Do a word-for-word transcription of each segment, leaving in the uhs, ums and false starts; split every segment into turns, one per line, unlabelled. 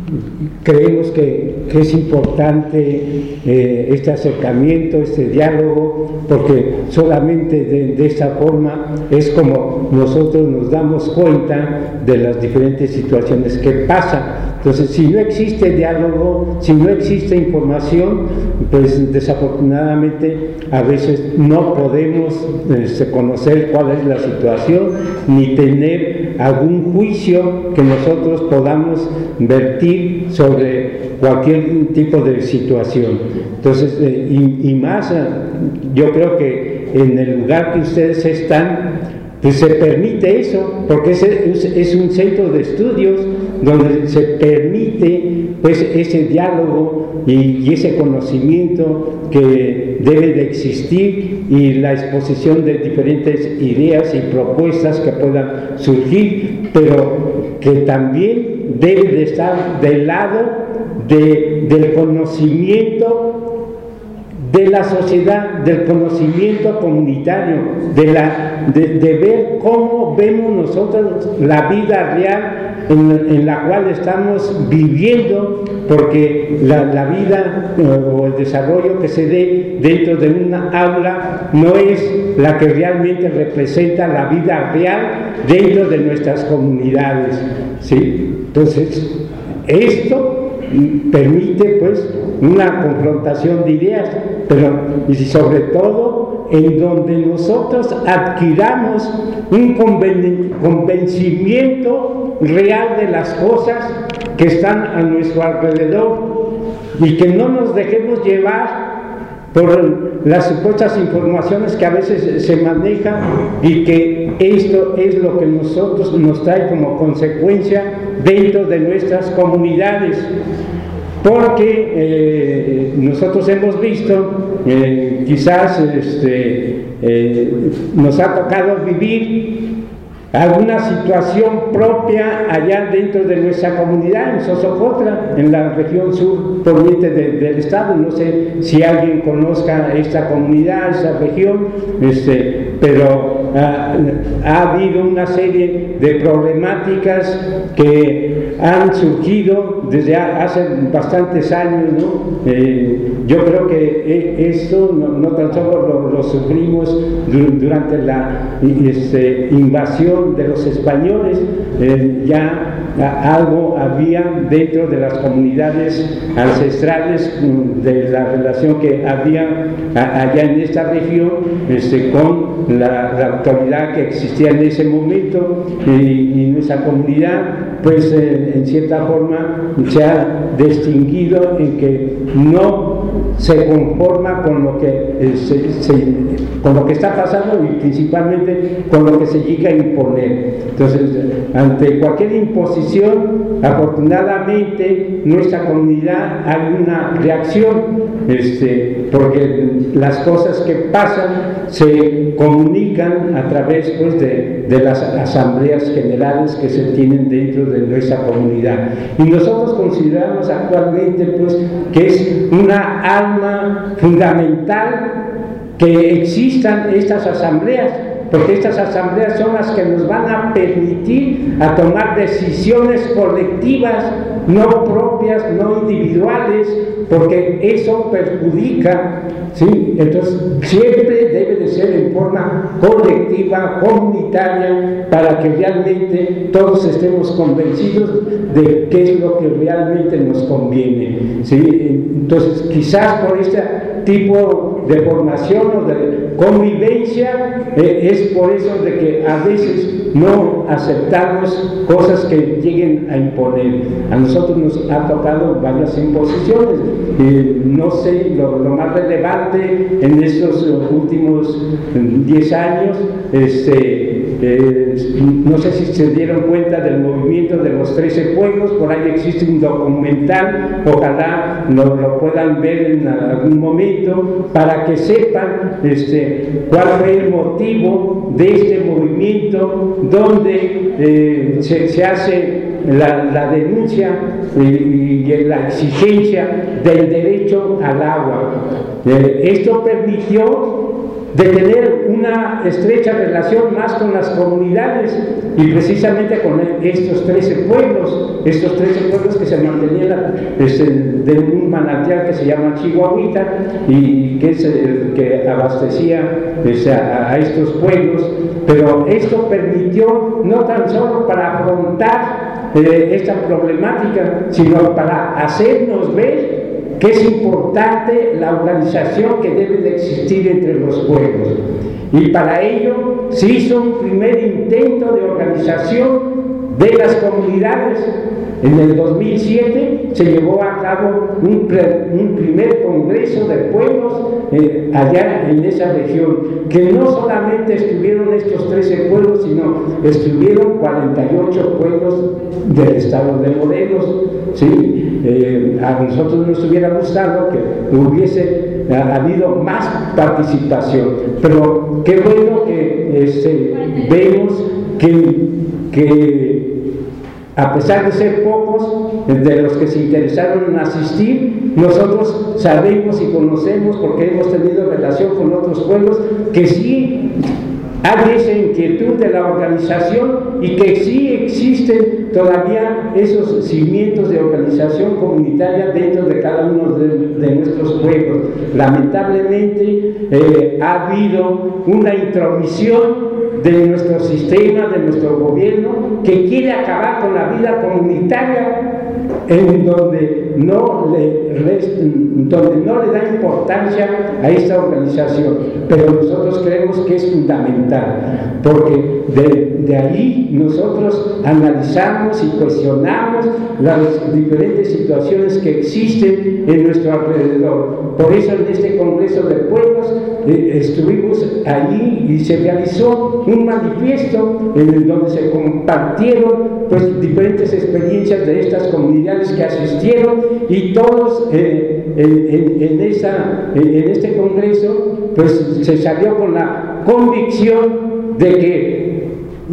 creemos que, que es importante eh, este acercamiento, este diálogo, porque solamente de, de esta forma es como nosotros nos damos cuenta de las diferentes situaciones que pasan. Entonces, si no existe diálogo, si no existe información, pues desafortunadamente a veces no podemos eh, conocer cuál es la situación, ni tener algún juicio que nosotros podamos vertir sobre cualquier tipo de situación. Entonces, eh, y, y más, eh, yo creo que en el lugar que ustedes están, pues se permite eso, porque es, es, es un centro de estudios donde se permite pues ese diálogo y, y ese conocimiento que debe de existir, y la exposición de diferentes ideas y propuestas que puedan surgir, pero que también debe de estar del lado de, del conocimiento de la sociedad, del conocimiento comunitario, de, la, de, de ver cómo vemos nosotros la vida real en, en la cual estamos viviendo, porque la, la vida o el desarrollo que se dé dentro de una aula no es la que realmente representa la vida real dentro de nuestras comunidades, ¿sí? Entonces, esto permite pues una confrontación de ideas, pero y sobre todo en donde nosotros adquiramos un conven convencimiento real de las cosas que están a nuestro alrededor, y que no nos dejemos llevar por las supuestas informaciones que a veces se manejan, y que esto es lo que nosotros nos trae como consecuencia dentro de nuestras comunidades. Porque eh, nosotros hemos visto, eh, quizás este, eh, nos ha tocado vivir alguna situación propia allá dentro de nuestra comunidad, en Sosocotla, en la región sur poniente de, del estado. No sé si alguien conozca esta comunidad, esta región, este, pero ha, ha habido una serie de problemáticas que han surgido desde hace bastantes años, ¿no? Eh, yo creo que esto no, no tan solo lo, lo sufrimos durante la este, invasión de los españoles, eh, ya algo había dentro de las comunidades ancestrales de la relación que había allá en esta región este, con la, la autoridad que existía en ese momento, y, y nuestra comunidad pues eh, en cierta forma se ha distinguido en que no se conforma con lo que eh, se, se, con lo que está pasando, y principalmente con lo que se llega a imponer. Entonces, ante cualquier imposición, afortunadamente nuestra comunidad hay una reacción, este, porque las cosas que pasan se comunican a través pues, de, de las asambleas generales que se tienen dentro de nuestra comunidad, y nosotros consideramos actualmente pues, que es una alma fundamental que existan estas asambleas, porque estas asambleas son las que nos van a permitir a tomar decisiones colectivas, no propias, no individuales, porque eso perjudica, ¿sí? Entonces siempre debe de ser en forma colectiva, comunitaria, para que realmente todos estemos convencidos de qué es lo que realmente nos conviene, ¿sí? Entonces quizás por este tipo de formación o de convivencia eh, es por eso de que a veces no aceptamos cosas que lleguen a imponer. A nosotros nos ha tocado varias imposiciones, eh, no sé, lo, lo más relevante en estos últimos diez años, este, Eh, no sé si se dieron cuenta del movimiento de los trece pueblos. Por ahí existe un documental, ojalá lo, lo puedan ver en algún momento para que sepan este, cuál fue el motivo de este movimiento, donde eh, se, se hace la, la denuncia y, y la exigencia del derecho al agua. Eh, esto permitió de tener una estrecha relación más con las comunidades y precisamente con estos trece pueblos, estos trece pueblos que se mantenían este, de un manantial que se llama Chihuahuita y que es el que abastecía este, a, a estos pueblos, pero esto permitió no tan solo para afrontar eh, esta problemática, sino para hacernos ver que es importante la organización que debe de existir entre los pueblos. Y para ello se hizo un primer intento de organización de las comunidades. En el dos mil siete se llevó a cabo un, pre, un primer congreso de pueblos eh, allá en esa región, que no solamente estuvieron estos trece pueblos, sino estuvieron cuarenta y ocho pueblos del estado de Morelos, ¿sí? Eh, a nosotros nos hubiera gustado que hubiese ha, habido más participación, pero qué bueno que este, vemos que, que a pesar de ser pocos de los que se interesaron en asistir, nosotros sabemos y conocemos, porque hemos tenido relación con otros pueblos, que sí hay esa inquietud de la organización y que sí existen todavía esos cimientos de organización comunitaria dentro de cada uno de, de nuestros pueblos. Lamentablemente eh, ha habido una intromisión de nuestro sistema, de nuestro gobierno, que quiere acabar con la vida comunitaria, en donde no le, rest, donde no le da importancia a esta organización, pero nosotros creemos que es fundamental, porque de, de ahí nosotros analizamos y cuestionamos las diferentes situaciones que existen en nuestro alrededor. Por eso en este Congreso de Pueblos eh, estuvimos allí y se realizó un manifiesto en el donde se compartieron pues diferentes experiencias de estas comunidades que asistieron, y todos eh, en, en, en, esa, en, en este congreso pues se salió con la convicción de que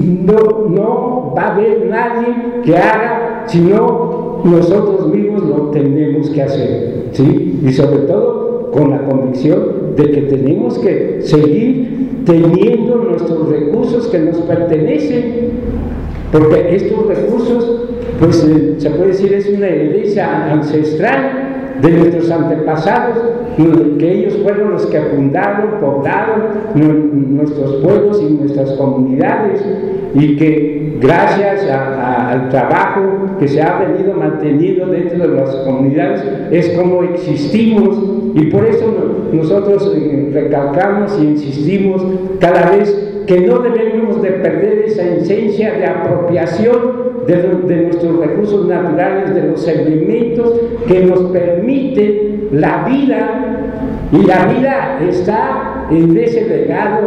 no, no va a haber nadie que haga, sino nosotros mismos lo tenemos que hacer, ¿sí? Y sobre todo con la convicción de que tenemos que seguir teniendo nuestros recursos que nos pertenecen, porque estos recursos, pues eh, se puede decir, es una herencia ancestral de nuestros antepasados, que ellos fueron los que fundaron, poblaron nuestros pueblos y nuestras comunidades, y que gracias a, a, al trabajo que se ha venido manteniendo dentro de las comunidades es como existimos, y por eso nosotros recalcamos y insistimos cada vez que no debemos de perder esa esencia de apropiación de, de nuestros recursos naturales, de los elementos que nos permiten la vida, y la vida está en ese legado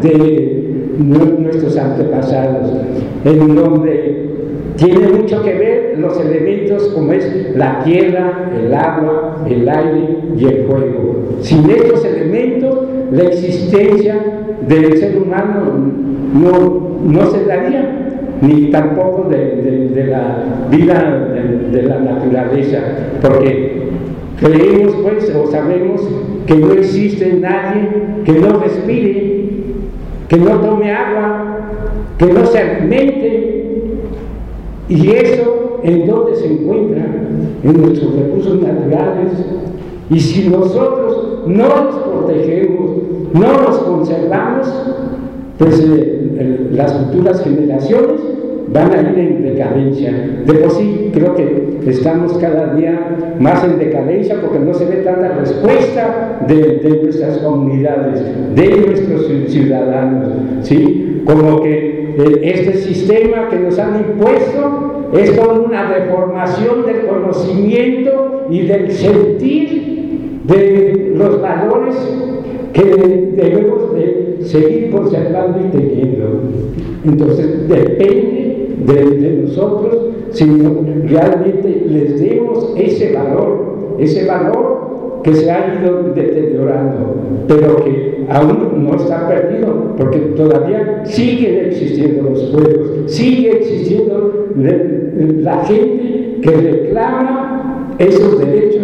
de nuestros antepasados, en donde tiene mucho que ver los elementos como es la tierra, el agua, el aire y el fuego. Sin estos elementos, la existencia del ser humano no, no se daría, ni tampoco de, de, de la vida de, de la naturaleza, porque creemos pues o sabemos que no existe nadie que no respire, que no tome agua, que no se alimente. Y eso, ¿en dónde se encuentra? En nuestros recursos naturales. Y si nosotros no los protegemos, no los conservamos, pues eh, eh, las futuras generaciones van a ir en decadencia. De por sí creo que estamos cada día más en decadencia, porque no se ve tanta respuesta de, de nuestras comunidades, de nuestros ciudadanos, ¿sí? Como que eh, este sistema que nos han impuesto es toda una deformación del conocimiento y del sentir de los valores que debemos de seguir conservando y teniendo. Entonces depende de, de nosotros si realmente les demos ese valor, ese valor que se ha ido deteriorando, pero que aún no está perdido, porque todavía siguen existiendo los pueblos, sigue existiendo la gente que reclama esos derechos que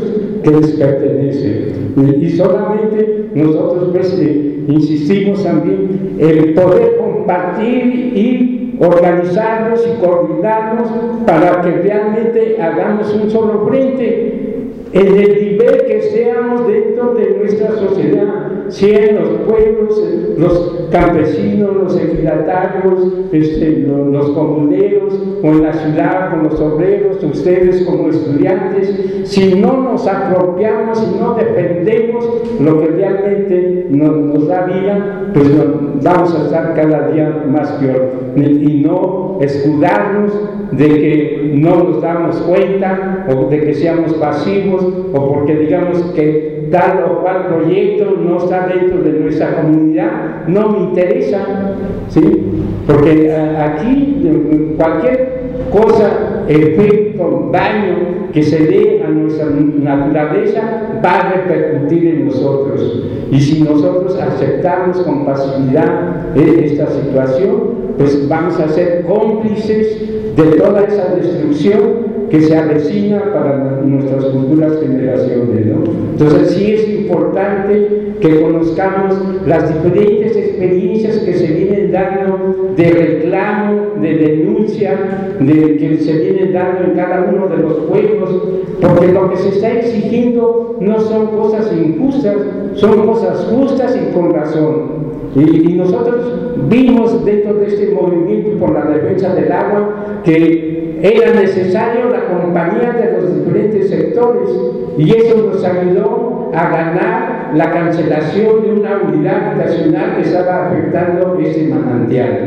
que les pertenece. Y solamente nosotros pues eh, insistimos también en poder compartir y organizarnos y coordinarnos para que realmente hagamos un solo frente en el nivel que seamos dentro de nuestra sociedad, sean los pueblos, los campesinos, los ejidatarios, este, los, los comuneros, o en la ciudad con los obreros, ustedes como estudiantes. Si no nos apropiamos, si no defendemos lo que realmente nos, nos da vida, pues nos, vamos a estar cada día más peor. Y no escudarnos de que no nos damos cuenta, o de que seamos pasivos, o porque digamos que tal o cual proyecto no está dentro de nuestra comunidad, no me interesa, ¿sí? Porque aquí cualquier cosa, efecto, daño que se dé a nuestra naturaleza va a repercutir en nosotros. Y si nosotros aceptamos con facilidad esta situación, pues vamos a ser cómplices de toda esa destrucción que se avecina para nuestras futuras generaciones, ¿no? Entonces sí es importante que conozcamos las diferentes experiencias que se vienen dando de reclamo, de denuncia, de, que se vienen dando en cada uno de los pueblos, porque lo que se está exigiendo no son cosas injustas, son cosas justas y con razón. Y, y nosotros vimos dentro de este movimiento por la defensa del agua que era necesario la compañía de los diferentes sectores, y eso nos ayudó a ganar la cancelación de una unidad habitacional que estaba afectando ese manantial,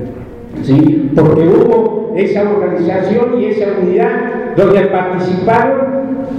¿sí? Porque hubo esa organización y esa unidad donde participaron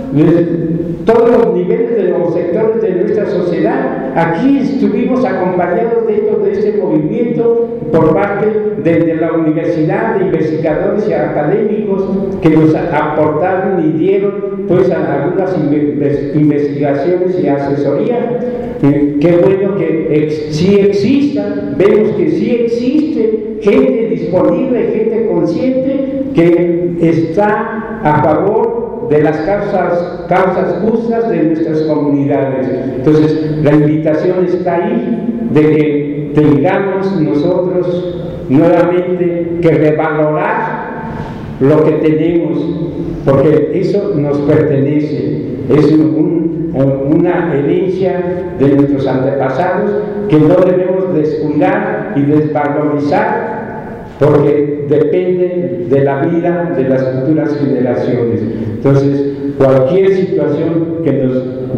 todos los niveles de los sectores de nuestra sociedad. Aquí estuvimos acompañados dentro de este movimiento por parte de, de la universidad, de investigadores y académicos que nos aportaron y dieron pues algunas investigaciones y asesoría. Eh, qué bueno que ex, sí exista, vemos que sí existe gente disponible, gente consciente que está a favor de las causas, causas justas de nuestras comunidades. Entonces, la invitación está ahí de que tengamos nosotros nuevamente que revalorar lo que tenemos, porque eso nos pertenece, es un, una herencia de nuestros antepasados que no debemos descuidar y desvalorizar, porque depende de la vida de las futuras generaciones. Entonces, cualquier situación que nos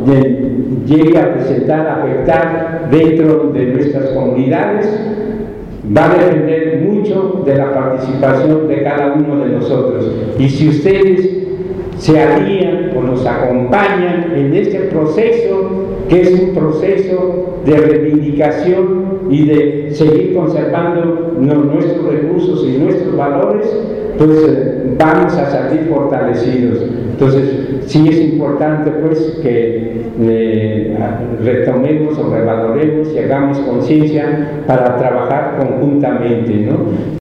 llegue a presentar, a afectar dentro de nuestras comunidades, va a depender mucho de la participación de cada uno de nosotros. Y si ustedes se alían o nos acompañan en este proceso, que es un proceso de reivindicación y de seguir conservando nuestros recursos y nuestros valores, pues eh, vamos a salir fortalecidos. Entonces, sí es importante pues que eh, retomemos o revaloremos y hagamos conciencia para trabajar conjuntamente, ¿no?